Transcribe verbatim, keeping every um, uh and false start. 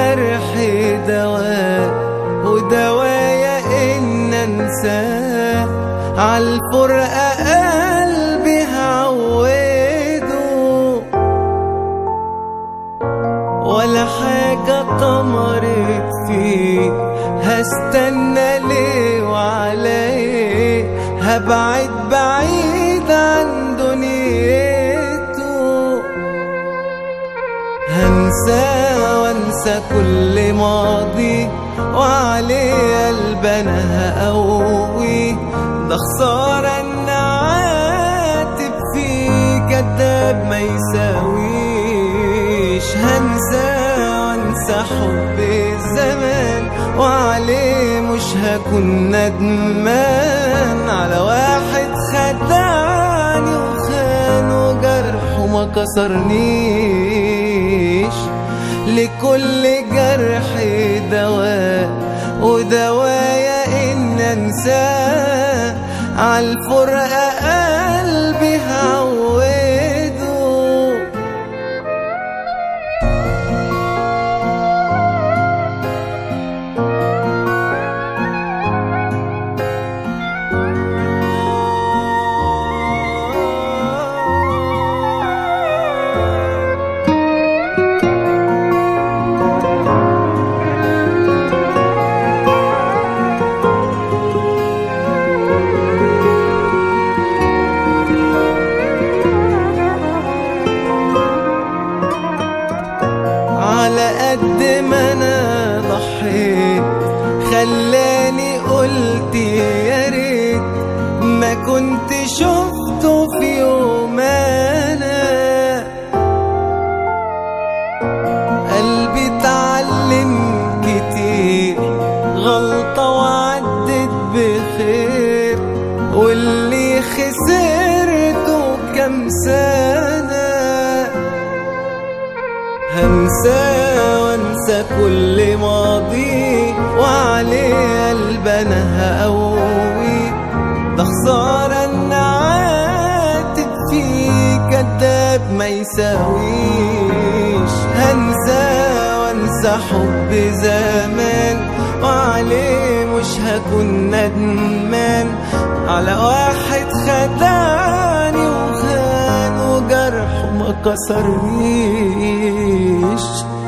جرحي دواء ودوايا إن أنساه، عالفرقة قلبي هعوده، ولا حاجة طمرت فيه هستنى ليه وعليه، هبعد بعيد عن دنيته، هنسى وانسى كل ماضي وعليه قلب انا هقوي، ده خسارة ان عاتب فيه كداب ما يساويش، هنسى وانسى حب الزمان وعليه مش هكون ندمان، على واحد خدعني وخان وجرحه ما كسرنيش، لكل جرح دواء ودوايا إن أنساه، عالفرقة قلبي هعوده. على قد ما انا ضحيت خلاني قلت يا ريت ما كنت شفته في يوم، انا قلبي اتعلم كتير غلطة وعدت بخير، واللي خسرته كام سنة، هنسى وانسى كل ماضي وعليه قلب انا هقوي، ده خسارة ان عاتب فيه كداب ما يساويش، هنسى وانسى حب زمان وعليه مش هكون ندمان، على واحد خدعني وخان وجرحه ما كسرنيش.